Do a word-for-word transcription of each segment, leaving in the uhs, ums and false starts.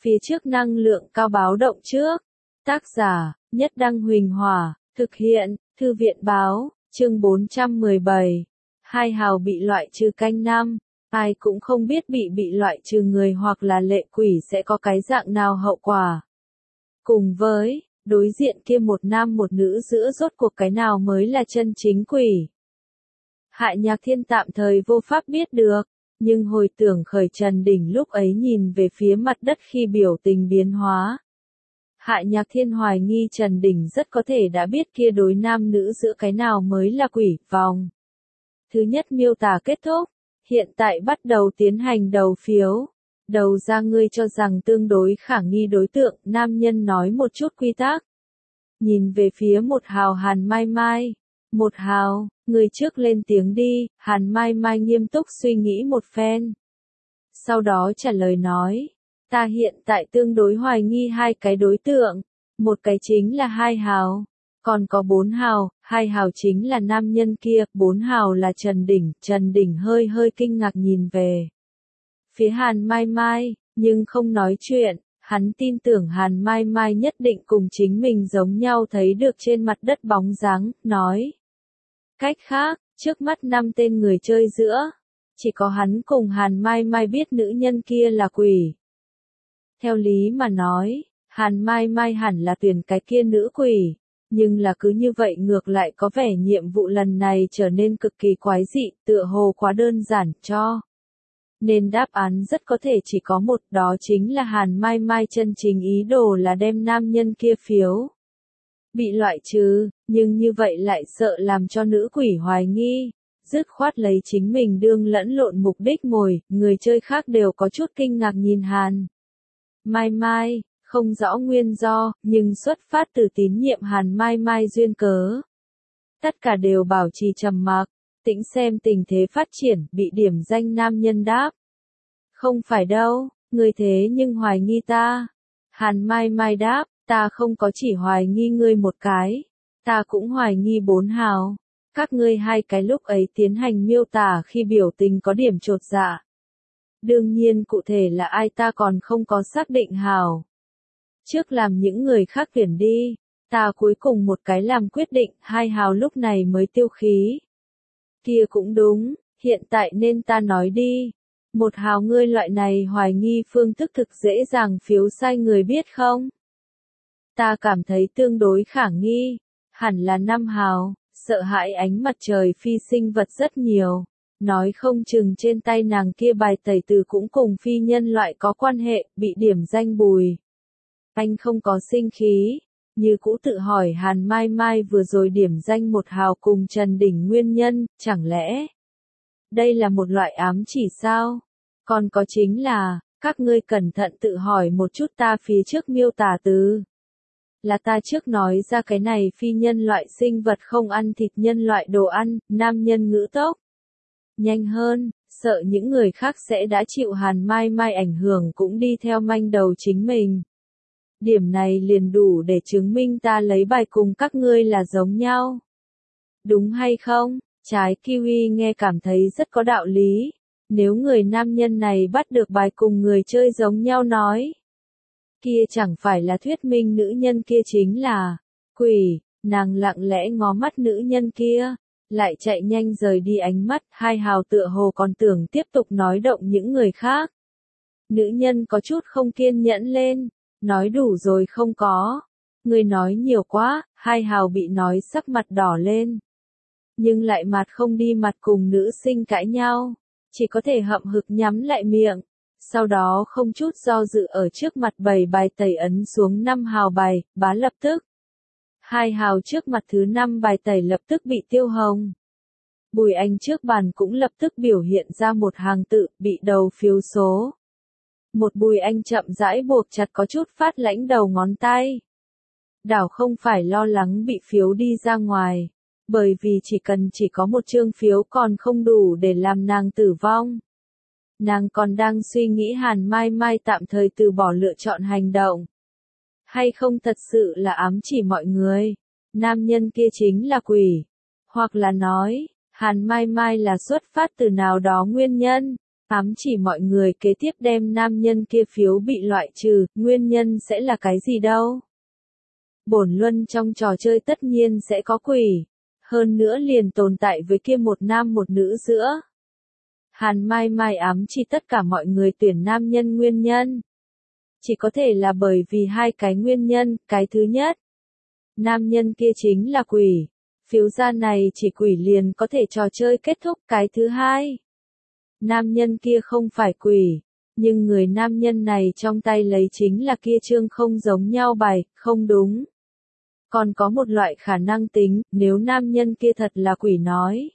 phía trước năng lượng cao báo động trước. Tác giả, Nhất Đăng Huỳnh Hỏa, thực hiện, Thư viện báo, chương bốn trăm mười bảy. Hai hào bị loại trừ canh năm. Ai cũng không biết bị bị loại trừ người hoặc là lệ quỷ sẽ có cái dạng nào hậu quả. Cùng với, đối diện kia một nam một nữ giữa rốt cuộc cái nào mới là chân chính quỷ. Hạ Nhạc Thiên tạm thời vô pháp biết được, nhưng hồi tưởng khởi Trần Đỉnh lúc ấy nhìn về phía mặt đất khi biểu tình biến hóa. Hạ Nhạc Thiên hoài nghi Trần Đỉnh rất có thể đã biết kia đối nam nữ giữa cái nào mới là quỷ vòng. Thứ nhất miêu tả kết thúc, hiện tại bắt đầu tiến hành đầu phiếu. Đầu ra ngươi cho rằng tương đối khả nghi đối tượng, nam nhân nói một chút quy tắc. Nhìn về phía một hào Hàn Mai Mai. Một hào, người trước lên tiếng đi, Hàn Mai Mai nghiêm túc suy nghĩ một phen. Sau đó trả lời nói, ta hiện tại tương đối hoài nghi hai cái đối tượng, một cái chính là hai hào, còn có bốn hào, hai hào chính là nam nhân kia, bốn hào là Trần Đỉnh, Trần Đỉnh hơi hơi kinh ngạc nhìn về phía Hàn Mai Mai, nhưng không nói chuyện. Hắn tin tưởng Hàn Mai Mai nhất định cùng chính mình giống nhau thấy được trên mặt đất bóng dáng, nói. Cách khác, trước mắt năm tên người chơi giữa, chỉ có hắn cùng Hàn Mai Mai biết nữ nhân kia là quỷ. Theo lý mà nói, Hàn Mai Mai hẳn là tuyển cái kia nữ quỷ, nhưng là cứ như vậy ngược lại có vẻ nhiệm vụ lần này trở nên cực kỳ quái dị, tựa hồ quá đơn giản cho. Nên đáp án rất có thể chỉ có một, đó chính là Hàn Mai Mai chân chính ý đồ là đem nam nhân kia phiếu bị loại trừ, nhưng như vậy lại sợ làm cho nữ quỷ hoài nghi, dứt khoát lấy chính mình đương lẫn lộn mục đích ngồi, người chơi khác đều có chút kinh ngạc nhìn Hàn Mai Mai, không rõ nguyên do, nhưng xuất phát từ tín nhiệm Hàn Mai Mai duyên cớ. Tất cả đều bảo trì trầm mặc. Tĩnh xem tình thế phát triển, bị điểm danh nam nhân đáp. Không phải đâu, ngươi thế nhưng hoài nghi ta. Hàn Mai Mai đáp, ta không có chỉ hoài nghi ngươi một cái, ta cũng hoài nghi bốn hào. Các ngươi hai cái lúc ấy tiến hành miêu tả khi biểu tình có điểm chột dạ. Đương nhiên cụ thể là ai ta còn không có xác định hào. Trước làm những người khác tuyển đi, ta cuối cùng một cái làm quyết định, hai hào lúc này mới tiêu khí. Kia cũng đúng, hiện tại nên ta nói đi. Một hào ngươi loại này hoài nghi phương thức thực dễ dàng phiếu sai người biết không? Ta cảm thấy tương đối khả nghi. Hẳn là năm hào, sợ hãi ánh mặt trời phi sinh vật rất nhiều. Nói không chừng trên tay nàng kia bài tẩy từ cũng cùng phi nhân loại có quan hệ, bị điểm danh Bùi. Anh không có sinh khí. Như cũ tự hỏi Hàn Mai Mai vừa rồi điểm danh một hào cùng Trần Đỉnh nguyên nhân, chẳng lẽ đây là một loại ám chỉ sao? Còn có chính là, các ngươi cẩn thận tự hỏi một chút ta phía trước miêu tả từ. Là ta trước nói ra cái này phi nhân loại sinh vật không ăn thịt nhân loại đồ ăn, nam nhân ngữ tốc. Nhanh hơn, sợ những người khác sẽ đã chịu Hàn Mai Mai ảnh hưởng cũng đi theo manh đầu chính mình. Điểm này liền đủ để chứng minh ta lấy bài cùng các ngươi là giống nhau. Đúng hay không? Trái kiwi nghe cảm thấy rất có đạo lý. Nếu người nam nhân này bắt được bài cùng người chơi giống nhau nói. Kia chẳng phải là thuyết minh nữ nhân kia chính là quỷ, nàng lặng lẽ ngó mắt nữ nhân kia, lại chạy nhanh rời đi ánh mắt, hai hào tựa hồ còn tưởng tiếp tục nói động những người khác. Nữ nhân có chút không kiên nhẫn lên. Nói đủ rồi không có. Người nói nhiều quá, hai hào bị nói sắc mặt đỏ lên. Nhưng lại mặt không đi mặt cùng nữ sinh cãi nhau. Chỉ có thể hậm hực nhắm lại miệng. Sau đó không chút do dự ở trước mặt bảy bài tẩy ấn xuống năm hào bài, bá lập tức. Hai hào trước mặt thứ năm bài tẩy lập tức bị tiêu hồng. Bùi Anh trước bàn cũng lập tức biểu hiện ra một hàng tự, bị đầu phiếu số. Một Bùi Anh chậm rãi buộc chặt có chút phát lãnh đầu ngón tay. Đảo không phải lo lắng bị phiếu đi ra ngoài, bởi vì chỉ cần chỉ có một chương phiếu còn không đủ để làm nàng tử vong. Nàng còn đang suy nghĩ Hàn Mai Mai tạm thời từ bỏ lựa chọn hành động. Hay không thật sự là ám chỉ mọi người, nam nhân kia chính là quỷ. Hoặc là nói, Hàn Mai Mai là xuất phát từ nào đó nguyên nhân. Ám chỉ mọi người kế tiếp đem nam nhân kia phiếu bị loại trừ, nguyên nhân sẽ là cái gì đâu. Bổn luân trong trò chơi tất nhiên sẽ có quỷ, hơn nữa liền tồn tại với kia một nam một nữ giữa. Hàn Mai Mai ám chỉ tất cả mọi người tuyển nam nhân nguyên nhân. Chỉ có thể là bởi vì hai cái nguyên nhân, cái thứ nhất. Nam nhân kia chính là quỷ. Phiếu ra này chỉ quỷ liền có thể trò chơi kết thúc, cái thứ hai. Nam nhân kia không phải quỷ, nhưng người nam nhân này trong tay lấy chính là kia chương không giống nhau bài, không đúng. Còn có một loại khả năng tính, nếu nam nhân kia thật là quỷ nói.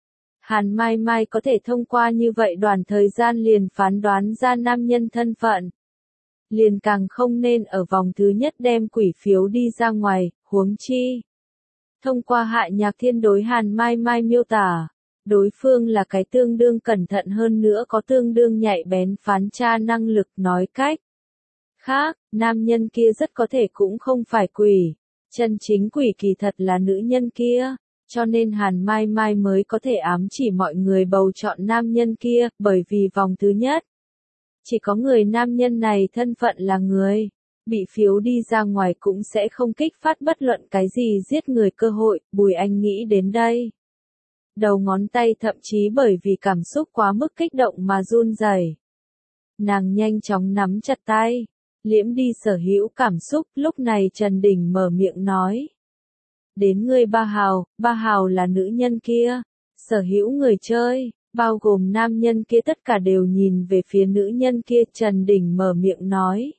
Hàn Mai Mai có thể thông qua như vậy đoạn thời gian liền phán đoán ra nam nhân thân phận. Liền càng không nên ở vòng thứ nhất đem quỷ phiếu đi ra ngoài, huống chi. Thông qua Hạ Nhạc Thiên đối Hàn Mai Mai miêu tả, đối phương là cái tương đương cẩn thận hơn nữa có tương đương nhạy bén phán tra năng lực nói cách. Khác, nam nhân kia rất có thể cũng không phải quỷ, chân chính quỷ kỳ thật là nữ nhân kia, cho nên Hàn Mai Mai mới có thể ám chỉ mọi người bầu chọn nam nhân kia, bởi vì vòng thứ nhất. Chỉ có người nam nhân này thân phận là người, bị phiếu đi ra ngoài cũng sẽ không kích phát bất luận cái gì giết người cơ hội, Bùi Anh nghĩ đến đây. Đầu ngón tay thậm chí bởi vì cảm xúc quá mức kích động mà run rẩy. Nàng nhanh chóng nắm chặt tay, liễm đi sở hữu cảm xúc, lúc này Trần Đình mở miệng nói. Đến ngươi Ba Hào, Ba Hào là nữ nhân kia, sở hữu người chơi, bao gồm nam nhân kia tất cả đều nhìn về phía nữ nhân kia, Trần Đình mở miệng nói.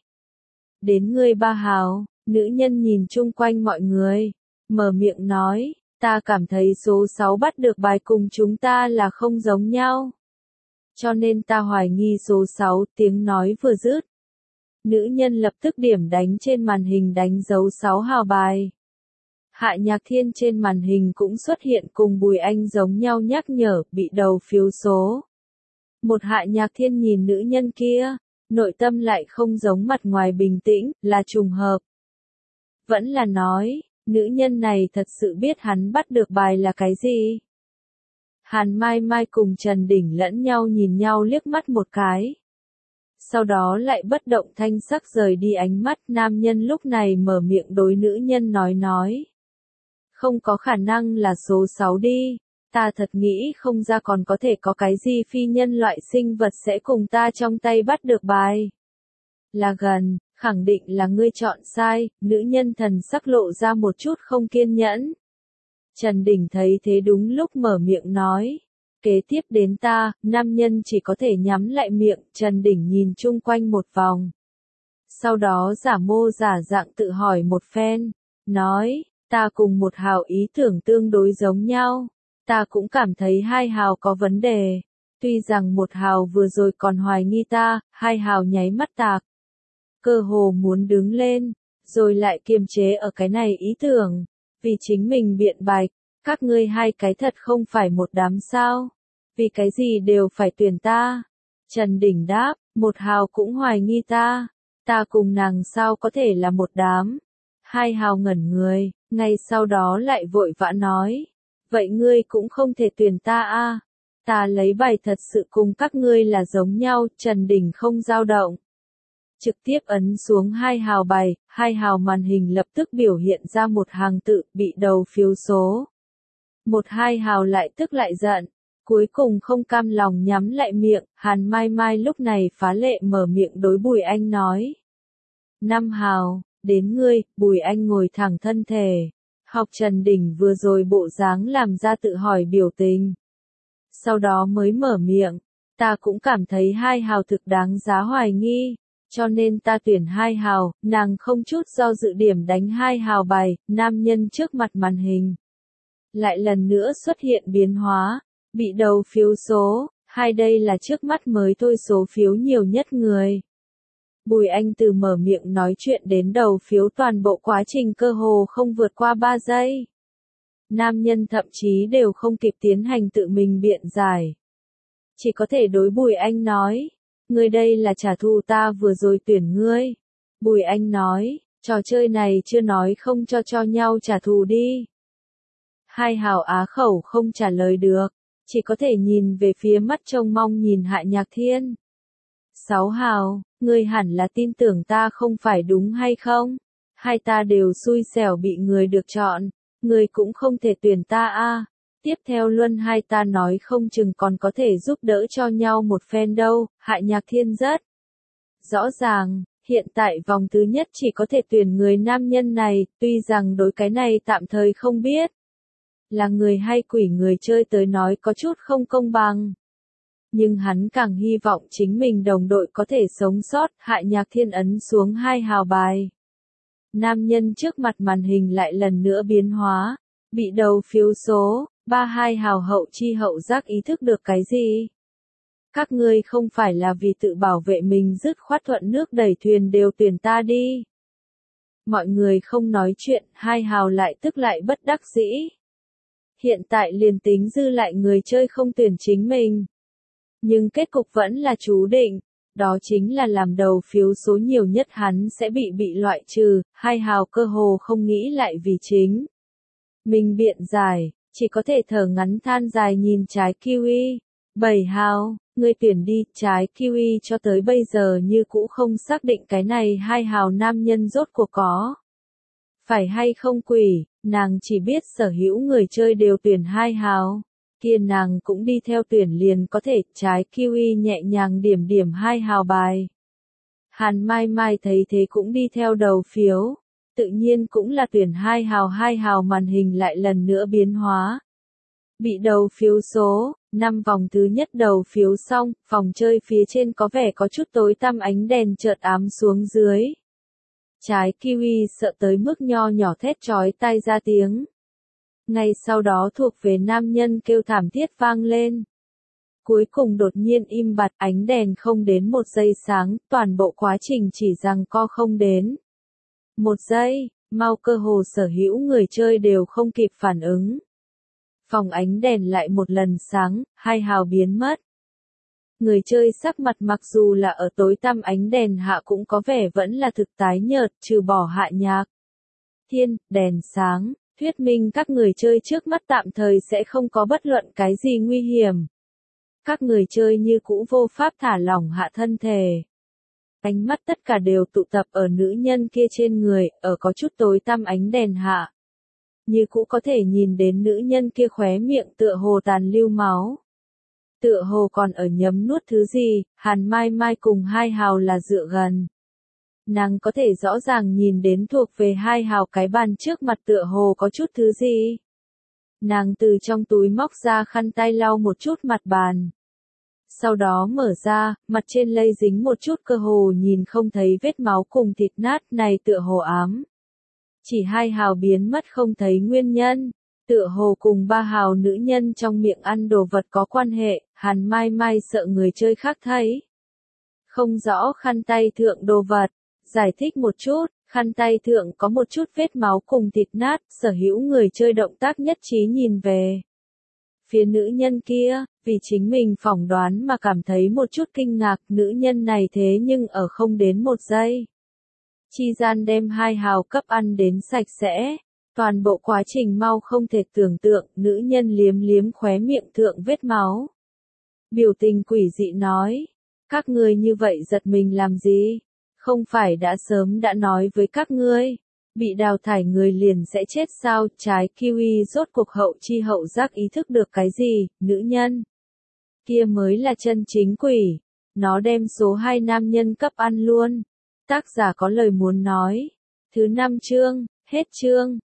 Đến ngươi Ba Hào, nữ nhân nhìn chung quanh mọi người, mở miệng nói. Ta cảm thấy số sáu bắt được bài cùng chúng ta là không giống nhau. Cho nên ta hoài nghi số sáu, tiếng nói vừa dứt. Nữ nhân lập tức điểm đánh trên màn hình đánh dấu sáu hào bài. Hạ Nhạc Thiên trên màn hình cũng xuất hiện cùng Bùi Anh giống nhau nhắc nhở, bị đầu phiếu số. Một Hạ Nhạc Thiên nhìn nữ nhân kia, nội tâm lại không giống mặt ngoài bình tĩnh, là trùng hợp. Vẫn là nói. Nữ nhân này thật sự biết hắn bắt được bài là cái gì? Hàn Mai Mai cùng Trần Đình lẫn nhau nhìn nhau liếc mắt một cái. Sau đó lại bất động thanh sắc rời đi ánh mắt, nam nhân lúc này mở miệng đối nữ nhân nói nói. Không có khả năng là số sáu đi, ta thật nghĩ không ra còn có thể có cái gì phi nhân loại sinh vật sẽ cùng ta trong tay bắt được bài. Là gần. Khẳng định là ngươi chọn sai, nữ nhân thần sắc lộ ra một chút không kiên nhẫn. Trần Đình thấy thế đúng lúc mở miệng nói. Kế tiếp đến ta, nam nhân chỉ có thể nhắm lại miệng, Trần Đình nhìn chung quanh một vòng. Sau đó giả mô giả dạng tự hỏi một phen, nói, ta cùng một Hào ý tưởng tương đối giống nhau. Ta cũng cảm thấy hai Hào có vấn đề. Tuy rằng một Hào vừa rồi còn hoài nghi ta, hai Hào nháy mắt tạc. Cơ hồ muốn đứng lên, rồi lại kiềm chế ở cái này ý tưởng, vì chính mình biện bạch, các ngươi hai cái thật không phải một đám sao, vì cái gì đều phải tuyển ta. Trần Đình đáp, một Hào cũng hoài nghi ta, ta cùng nàng sao có thể là một đám. Hai Hào ngẩn người, ngay sau đó lại vội vã nói, vậy ngươi cũng không thể tuyển ta a, ta lấy bài thật sự cùng các ngươi là giống nhau. Trần Đình không dao động. Trực tiếp ấn xuống hai Hào bài, hai Hào màn hình lập tức biểu hiện ra một hàng tự, bị đầu phiếu số. Một hai Hào lại tức lại giận, cuối cùng không cam lòng nhắm lại miệng, Hàn Mai Mai lúc này phá lệ mở miệng đối Bùi Anh nói. Năm Hào, đến ngươi, Bùi Anh ngồi thẳng thân thể, học Trần Đình vừa rồi bộ dáng làm ra tự hỏi biểu tình. Sau đó mới mở miệng, ta cũng cảm thấy hai Hào thực đáng giá hoài nghi. Cho nên ta tuyển hai Hào, nàng không chút do dự điểm đánh hai Hào bài, nam nhân trước mặt màn hình. Lại lần nữa xuất hiện biến hóa, bị đầu phiếu số, hai đây là trước mắt mới thôi số phiếu nhiều nhất người. Bùi Anh từ mở miệng nói chuyện đến đầu phiếu toàn bộ quá trình cơ hồ không vượt qua ba giây. Nam nhân thậm chí đều không kịp tiến hành tự mình biện giải. Chỉ có thể đối Bùi Anh nói. Ngươi đây là trả thù ta vừa rồi tuyển ngươi. Bùi Anh nói, trò chơi này chưa nói không cho cho nhau trả thù đi. Hai Hào á khẩu không trả lời được, chỉ có thể nhìn về phía mắt trông mong nhìn Hạ Nhạc Thiên. Sáu hào, ngươi hẳn là tin tưởng ta không phải đúng hay không? Hai ta đều xui xẻo bị người được chọn, ngươi cũng không thể tuyển ta a. Tiếp theo Luân hai ta nói không chừng còn có thể giúp đỡ cho nhau một phen đâu, Hạ Nhạc Thiên rất rõ ràng, hiện tại vòng thứ nhất chỉ có thể tuyển người nam nhân này, tuy rằng đối cái này tạm thời không biết là người hay quỷ người chơi tới nói có chút không công bằng. Nhưng hắn càng hy vọng chính mình đồng đội có thể sống sót, Hạ Nhạc Thiên ấn xuống hai hào bài. Nam nhân trước mặt màn hình lại lần nữa biến hóa, bị đầu phiếu số, ba hai hào hậu chi hậu giác ý thức được cái gì? Các ngươi không phải là vì tự bảo vệ mình dứt khoát thuận nước đẩy thuyền đều tuyển ta đi. Mọi người không nói chuyện, hai hào lại tức lại bất đắc dĩ. Hiện tại liền tính dư lại người chơi không tuyển chính mình. Nhưng kết cục vẫn là chú định, đó chính là làm đầu phiếu số nhiều nhất hắn sẽ bị bị loại trừ, hai hào cơ hồ không nghĩ lại vì chính. Mình biện giải, chỉ có thể thở ngắn than dài nhìn trái kiwi. Bảy hào, ngươi tuyển đi, trái kiwi cho tới bây giờ như cũ không xác định cái này hai hào nam nhân rốt cuộc có. Phải hay không quỷ, nàng chỉ biết sở hữu người chơi đều tuyển hai hào. Kia nàng cũng đi theo tuyển liền có thể, trái kiwi nhẹ nhàng điểm điểm hai hào bài. Hàn Mai Mai thấy thế cũng đi theo đầu phiếu, tự nhiên cũng là tuyển hai hào hai hào màn hình lại lần nữa biến hóa. Bị đầu phiếu số, năm vòng thứ nhất đầu phiếu xong, phòng chơi phía trên có vẻ có chút tối tăm ánh đèn chợt ám xuống dưới. Trái kiwi sợ tới mức nho nhỏ thét chói tai ra tiếng. Ngay sau đó thuộc về nam nhân kêu thảm thiết vang lên. Cuối cùng đột nhiên im bặt, ánh đèn không đến một giây sáng, toàn bộ quá trình chỉ rằng co không đến. Một giây, mau cơ hồ sở hữu người chơi đều không kịp phản ứng. Phòng ánh đèn lại một lần sáng, hai hào biến mất. Người chơi sắc mặt mặc dù là ở tối tăm ánh đèn hạ cũng có vẻ vẫn là thực tái nhợt, trừ bỏ Hạ Nhạc Thiên, đèn sáng. Thuyết minh các người chơi trước mắt tạm thời sẽ không có bất luận cái gì nguy hiểm. Các người chơi như cũ vô pháp thả lỏng hạ thân thể. Ánh mắt tất cả đều tụ tập ở nữ nhân kia trên người, ở có chút tối tăm ánh đèn hạ. Như cũ có thể nhìn đến nữ nhân kia khóe miệng tựa hồ tàn lưu máu. Tựa hồ còn ở nhấm nuốt thứ gì, Hàn Mai Mai cùng hai hào là dựa gần. Nàng có thể rõ ràng nhìn đến thuộc về hai hào cái bàn trước mặt tựa hồ có chút thứ gì. Nàng từ trong túi móc ra khăn tay lau một chút mặt bàn. Sau đó mở ra, mặt trên lây dính một chút cơ hồ nhìn không thấy vết máu cùng thịt nát này tựa hồ ám. Chỉ hai hào biến mất không thấy nguyên nhân, tựa hồ cùng ba hào nữ nhân trong miệng ăn đồ vật có quan hệ, Hàn Mai Mai sợ người chơi khác thấy. Không rõ khăn tay thượng đồ vật. Giải thích một chút, khăn tay thượng có một chút vết máu cùng thịt nát, sở hữu người chơi động tác nhất trí nhìn về phía nữ nhân kia, vì chính mình phỏng đoán mà cảm thấy một chút kinh ngạc, nữ nhân này thế nhưng ở không đến một giây. Chi gian đem hai hào cấp ăn đến sạch sẽ, toàn bộ quá trình mau không thể tưởng tượng, nữ nhân liếm liếm khóe miệng thượng vết máu. Biểu tình quỷ dị nói, các ngươi như vậy giật mình làm gì? Không phải đã sớm đã nói với các ngươi, bị đào thải người liền sẽ chết sao, trái kiwi rốt cuộc hậu chi hậu giác ý thức được cái gì, nữ nhân. Kia mới là chân chính quỷ, nó đem số hai nam nhân cấp ăn luôn. Tác giả có lời muốn nói. Thứ năm chương, hết chương.